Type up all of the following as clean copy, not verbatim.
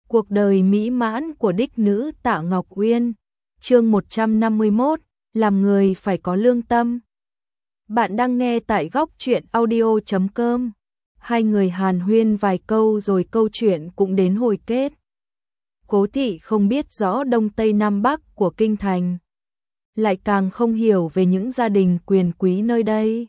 Cuộc đời mỹ mãn của đích nữ Tạ Ngọc Uyên. Chương 151, làm người phải có lương tâm. Bạn đang nghe tại góc truyện audio.com. Hai người hàn huyên vài câu rồi câu chuyện cũng đến hồi kết. Cố thị không biết rõ đông tây nam bắc của kinh thành, lại càng không hiểu về những gia đình quyền quý nơi đây.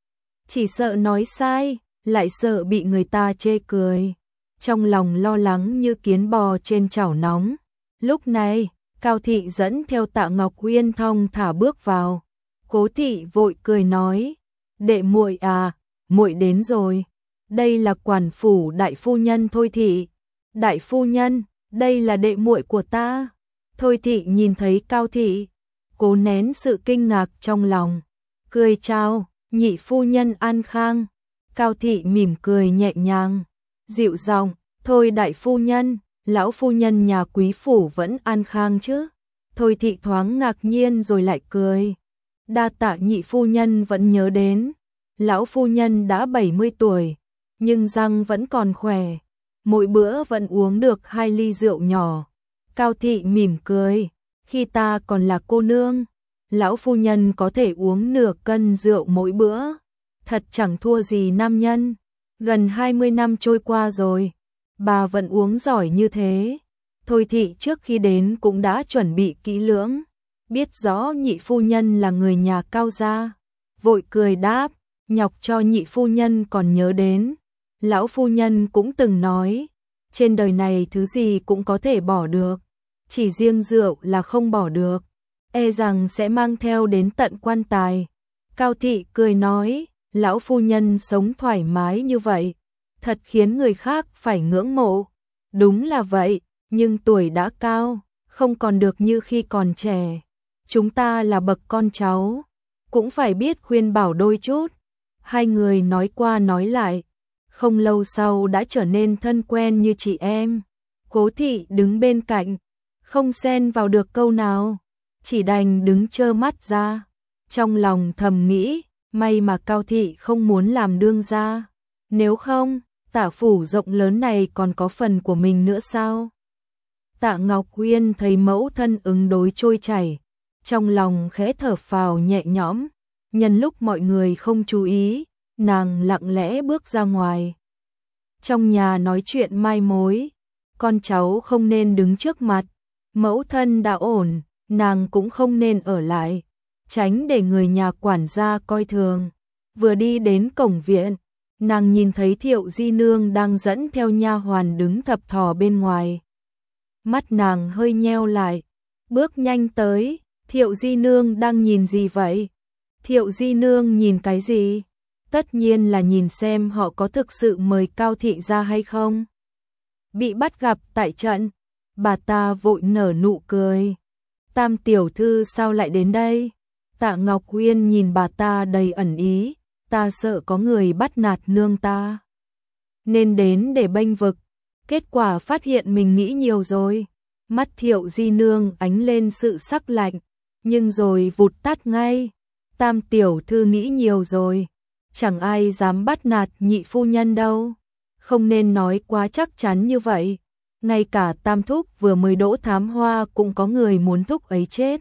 Chỉ sợ nói sai, lại sợ bị người ta chê cười. Trong lòng lo lắng như kiến bò trên chảo nóng. Lúc này, Cao thị dẫn theo Tạ Ngọc Uyên thong thả bước vào. Cố thị vội cười nói: "Đệ muội à, muội đến rồi. Đây là quản phủ đại phu nhân Thôi thị. Đại phu nhân, đây là đệ muội của ta." Thôi thị nhìn thấy Cao thị, cố nén sự kinh ngạc trong lòng, cười chào: "Nhị phu nhân an khang." Cao thị mỉm cười nhẹ nhàng, dịu giọng: "Thôi đại phu nhân, lão phu nhân nhà quý phủ vẫn an khang chứ?" Thôi thị thoáng ngạc nhiên rồi lại cười: "Đa tạ nhị phu nhân vẫn nhớ đến. Lão phu nhân đã 70 tuổi, nhưng răng vẫn còn khỏe, mỗi bữa vẫn uống được 2 ly rượu nhỏ." Cao thị mỉm cười: "Khi ta còn là cô nương, lão phu nhân có thể uống nửa cân rượu mỗi bữa, thật chẳng thua gì nam nhân. Gần 20 năm trôi qua rồi, bà vẫn uống giỏi như thế." Thôi thị trước khi đến cũng đã chuẩn bị kỹ lưỡng, biết rõ nhị phu nhân là người nhà Cao gia, vội cười đáp: "Nhọc cho nhị phu nhân còn nhớ đến. Lão phu nhân cũng từng nói, trên đời này thứ gì cũng có thể bỏ được, chỉ riêng rượu là không bỏ được, e rằng sẽ mang theo đến tận quan tài." Cao thị cười nói: "Lão phu nhân sống thoải mái như vậy, thật khiến người khác phải ngưỡng mộ." "Đúng là vậy, nhưng tuổi đã cao, không còn được như khi còn trẻ. Chúng ta là bậc con cháu, cũng phải biết khuyên bảo đôi chút." Hai người nói qua nói lại, không lâu sau đã trở nên thân quen như chị em. Cố thị đứng bên cạnh, không xen vào được câu nào, chỉ đành đứng trơ mắt ra. Trong lòng thầm nghĩ, may mà Cao thị không muốn làm đương gia, nếu không, Tạ phủ rộng lớn này còn có phần của mình nữa sao? Tạ Ngọc Uyên thấy mẫu thân ứng đối trôi chảy, trong lòng khẽ thở phào nhẹ nhõm. Nhân lúc mọi người không chú ý, nàng lặng lẽ bước ra ngoài. Trong nhà nói chuyện mai mối, con cháu không nên đứng trước mặt. Mẫu thân đã ổn, nàng cũng không nên ở lại, tránh để người nhà quản gia coi thường. Vừa đi đến cổng viện, nàng nhìn thấy Thiệu Di nương đang dẫn theo nha hoàn đứng thập thò bên ngoài. Mắt nàng hơi nheo lại, bước nhanh tới: "Thiệu Di nương đang nhìn gì vậy?" Thiệu Di nương nhìn cái gì? Tất nhiên là nhìn xem họ có thực sự mời Cao thị ra hay không. Bị bắt gặp tại trận, bà ta vội nở nụ cười: "Tam tiểu thư sao lại đến đây?" Tạ Ngọc Uyên nhìn bà ta đầy ẩn ý: "Ta sợ có người bắt nạt nương ta, nên đến để bênh vực, kết quả phát hiện mình nghĩ nhiều rồi." Mắt Thiệu Di nương ánh lên sự sắc lạnh, nhưng rồi vụt tắt ngay: "Tam tiểu thư nghĩ nhiều rồi, chẳng ai dám bắt nạt nhị phu nhân đâu. Không nên nói quá chắc chắn như vậy, ngay cả Tam thúc vừa mới đỗ thám hoa cũng có người muốn thúc ấy chết,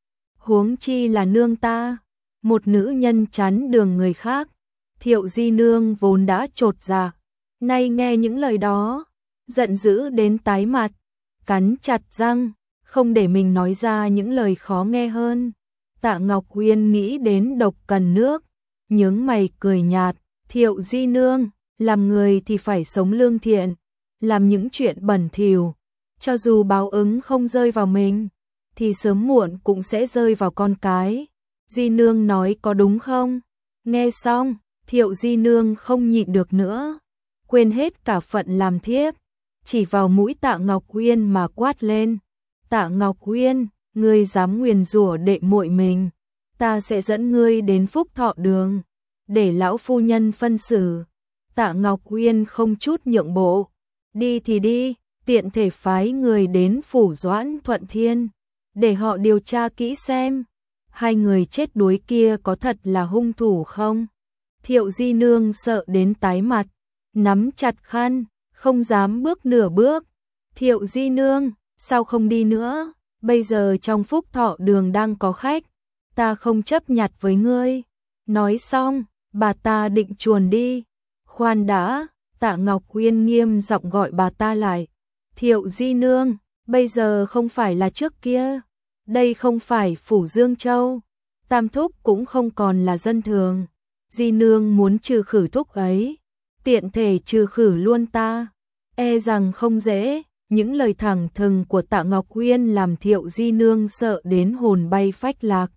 huống chi là nương ta, một nữ nhân chắn đường người khác." Thiệu Di nương vốn đã chột dạ, nay nghe những lời đó, giận dữ đến tái mặt, cắn chặt răng, không để mình nói ra những lời khó nghe hơn. Tạ Ngọc Uyên nghĩ đến Độc Cần Nước, nhướng mày cười nhạt: "Thiệu Di nương, làm người thì phải sống lương thiện, làm những chuyện bẩn thỉu, cho dù báo ứng không rơi vào mình, thì sớm muộn cũng sẽ rơi vào con cái. Di nương nói có đúng không?" Nghe xong, Thiệu Di nương không nhịn được nữa, quên hết cả phận làm thiếp, chỉ vào mũi Tạ Ngọc Uyên mà quát lên: "Tạ Ngọc Uyên, ngươi dám nguyền rủa đệ muội mình, ta sẽ dẫn ngươi đến Phúc Thọ đường, để lão phu nhân phân xử." Tạ Ngọc Uyên không chút nhượng bộ: "Đi thì đi, tiện thể phái người đến phủ Doãn Thuận Thiên, để họ điều tra kỹ xem, hai người chết đuối kia có thật là hung thủ không." Thiệu Di nương sợ đến tái mặt, nắm chặt khăn, không dám bước nửa bước. Thiệu di nương, sao không đi nữa? Bây giờ trong Phúc Thọ đường đang có khách, ta không chấp nhặt với ngươi. Nói xong, bà ta định chuồn đi. Khoan đã, Tạ Ngọc Uyên nghiêm giọng gọi bà ta lại. Thiệu di nương, bây giờ không phải là trước kia. Đây không phải phủ Dương Châu. Tam thúc cũng không còn là dân thường. Di nương muốn trừ khử thúc ấy, tiện thể trừ khử luôn ta. E rằng không dễ. Những lời thẳng thừng của Tạ Ngọc Uyên làm Thiệu di nương sợ đến hồn bay phách lạc.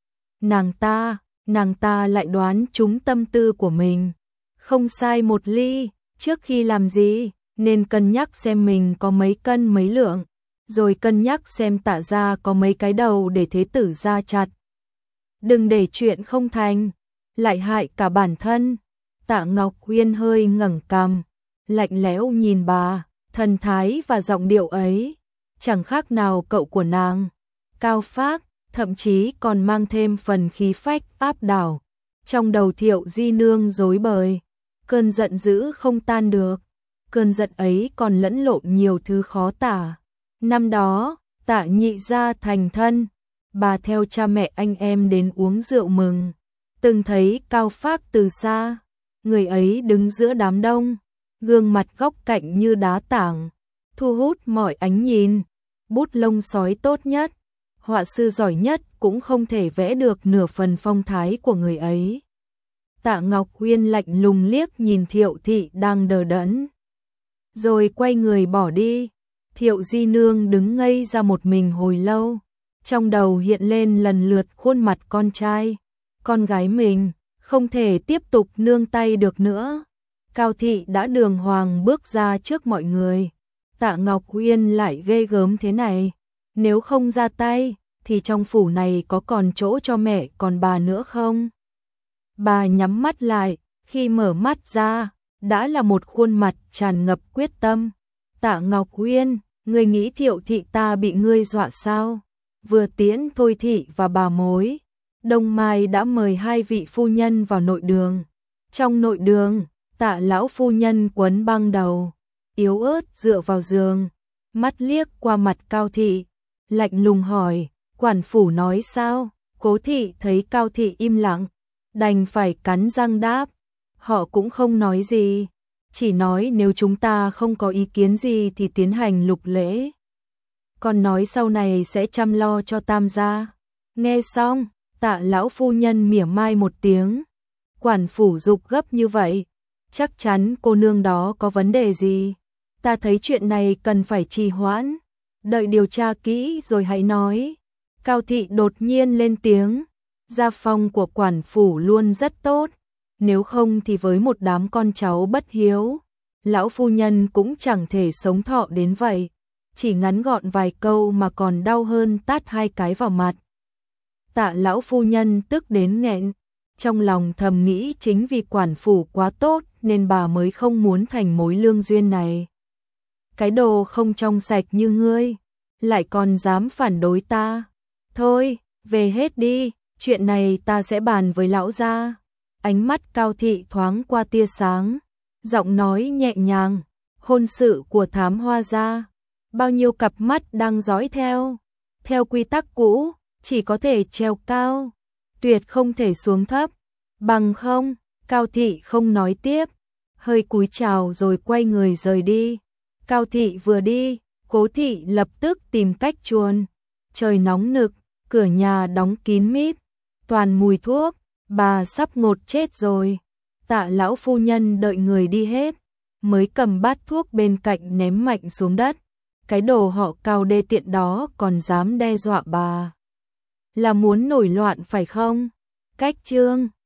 Nàng ta lại đoán trúng tâm tư của mình. Không sai một ly, trước khi làm gì, nên cân nhắc xem mình có mấy cân mấy lượng, rồi cân nhắc xem Tạ gia có mấy cái đầu để thế tử gia chặt. Đừng để chuyện không thành, lại hại cả bản thân. Tạ Ngọc Uyên hơi ngẩng cằm, lạnh lẽo nhìn bà, thần thái và giọng điệu ấy, chẳng khác nào cậu của nàng. Cao phác, thậm chí còn mang thêm phần khí phách áp đảo. Trong đầu Thiệu di nương rối bời, cơn giận dữ không tan được. Cơn giận ấy còn lẫn lộn nhiều thứ khó tả. Năm đó, Tạ nhị gia thành thân, bà theo cha mẹ anh em đến uống rượu mừng. Từng thấy Cao phác từ xa, người ấy đứng giữa đám đông, gương mặt góc cạnh như đá tảng, thu hút mọi ánh nhìn. Bút lông sói tốt nhất, họa sư giỏi nhất cũng không thể vẽ được nửa phần phong thái của người ấy. Tạ Ngọc Uyên lạnh lùng liếc nhìn Thiệu thị đang đờ đẫn, rồi quay người bỏ đi. Thiệu di nương đứng ngây ra một mình hồi lâu, trong đầu hiện lên lần lượt khuôn mặt con trai, con gái mình, không thể tiếp tục nương tay được nữa. Cao thị đã đường hoàng bước ra trước mọi người. Tạ Ngọc Uyên lại ghê gớm thế này, nếu không ra tay thì trong phủ này có còn chỗ cho mẹ còn bà nữa không? Bà nhắm mắt lại, khi mở mắt ra, đã là một khuôn mặt tràn ngập quyết tâm. Tạ Ngọc Uyên, ngươi nghĩ Thiệu thị ta bị ngươi dọa sao? Vừa tiễn Thôi thị và bà mối, Đông Mai đã mời hai vị phu nhân vào nội đường. Trong nội đường, Tạ lão phu nhân quấn băng đầu, yếu ớt dựa vào giường, mắt liếc qua mặt Cao thị, lạnh lùng hỏi, quản phủ nói sao? Cố thị thấy Cao thị im lặng, đành phải cắn răng đáp, họ cũng không nói gì, chỉ nói nếu chúng ta không có ý kiến gì thì tiến hành lục lễ, còn nói sau này sẽ chăm lo cho Tam gia. Nghe xong, Tạ lão phu nhân mỉa mai một tiếng, quản phủ giục gấp như vậy, chắc chắn cô nương đó có vấn đề gì. Ta thấy chuyện này cần phải trì hoãn, đợi điều tra kỹ rồi hãy nói. Cao thị đột nhiên lên tiếng, gia phong của quản phủ luôn rất tốt, nếu không thì với một đám con cháu bất hiếu, lão phu nhân cũng chẳng thể sống thọ đến vậy. Chỉ ngắn gọn vài câu mà còn đau hơn tát hai cái vào mặt. Tạ lão phu nhân tức đến nghẹn, trong lòng thầm nghĩ chính vì quản phủ quá tốt nên bà mới không muốn thành mối lương duyên này. Cái đồ không trong sạch như ngươi, lại còn dám phản đối ta. Thôi, về hết đi, chuyện này ta sẽ bàn với lão gia. Ánh mắt Cao thị thoáng qua tia sáng, giọng nói nhẹ nhàng, hôn sự của Thám Hoa gia, bao nhiêu cặp mắt đang dõi theo. Theo quy tắc cũ, chỉ có thể treo cao, tuyệt không thể xuống thấp. Bằng không, Cao thị không nói tiếp, hơi cúi chào rồi quay người rời đi. Cao thị vừa đi, Cố thị lập tức tìm cách chuồn. Trời nóng nực, cửa nhà đóng kín mít, toàn mùi thuốc, bà sắp ngột chết rồi. Tạ lão phu nhân đợi người đi hết, mới cầm bát thuốc bên cạnh ném mạnh xuống đất. Cái đồ họ Cao đê tiện đó còn dám đe dọa bà, là muốn nổi loạn phải không? Cách chương